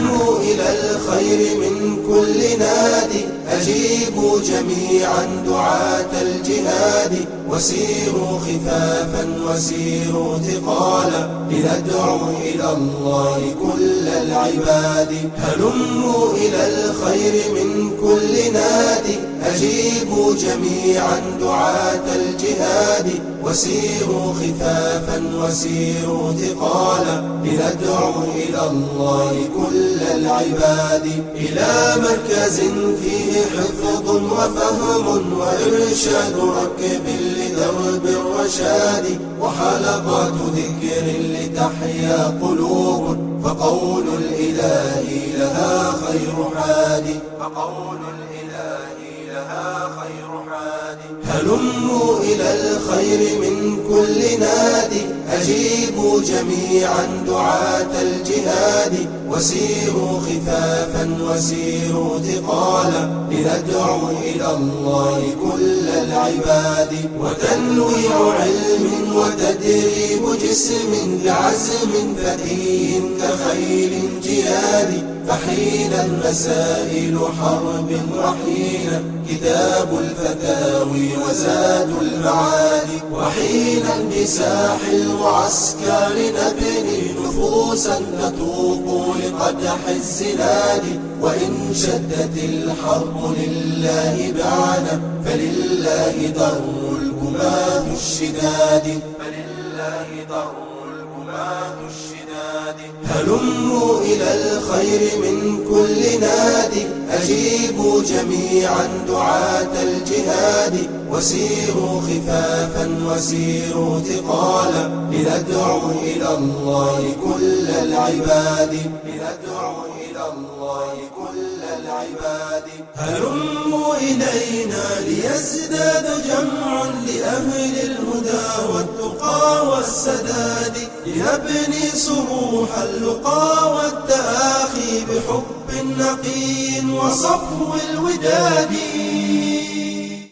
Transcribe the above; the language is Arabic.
هلموا إلى الخير من كل نادي، أجيبوا جميعا دعاة الجهاد، وسيروا خفافا وسيروا ثقالا، لندعو إلى الله كل العباد. هلموا إلى الخير من كل نادي، أجيبوا جميعا دعاة الجهاد، وسيروا خفافا وسيروا ثقالا، لندعو إلى الله كل العباد. إلى مركز فيه حفظ وفهم وإرشاد ركب لدرب الرشاد، وحلقات ذكر لتحيا قلوب، فقول الإله لها خير حادي، فقول الإله لها خير حادي. هلموا إلى الخير من كل نادي، أجيبوا جميعا دعاة الجهاد، وسيروا خفافا وسيروا ثقالا، لندعو إلى الله كل العباد. وتنويع علم وتدريب جسم بعزم فتي كخيل جياد، فحينا مسائل حرب وحينا كتاب الفتاوي وزاد المعاني، وحينا بساح المعسكر نبني نفوسا نتوق لقدح الزناد. وإن شدت الحرب لله بعنا، فلله در الجماد الشداد، فلله در الجماد الشداد. هلموا إلى الخير من كل نادي، أجيبوا جميعا دعاة الجهاد، وسيروا خفافا وسيروا ثقالا، لندعو إلى الله كل العباد، لندعو إلى الله كل العباد. هلموا إلينا ليزداد جمع لأهل الهدى والتقى والسداد، لنبني صروح اللقى والتآخي بحب نقي وصفو الوداد.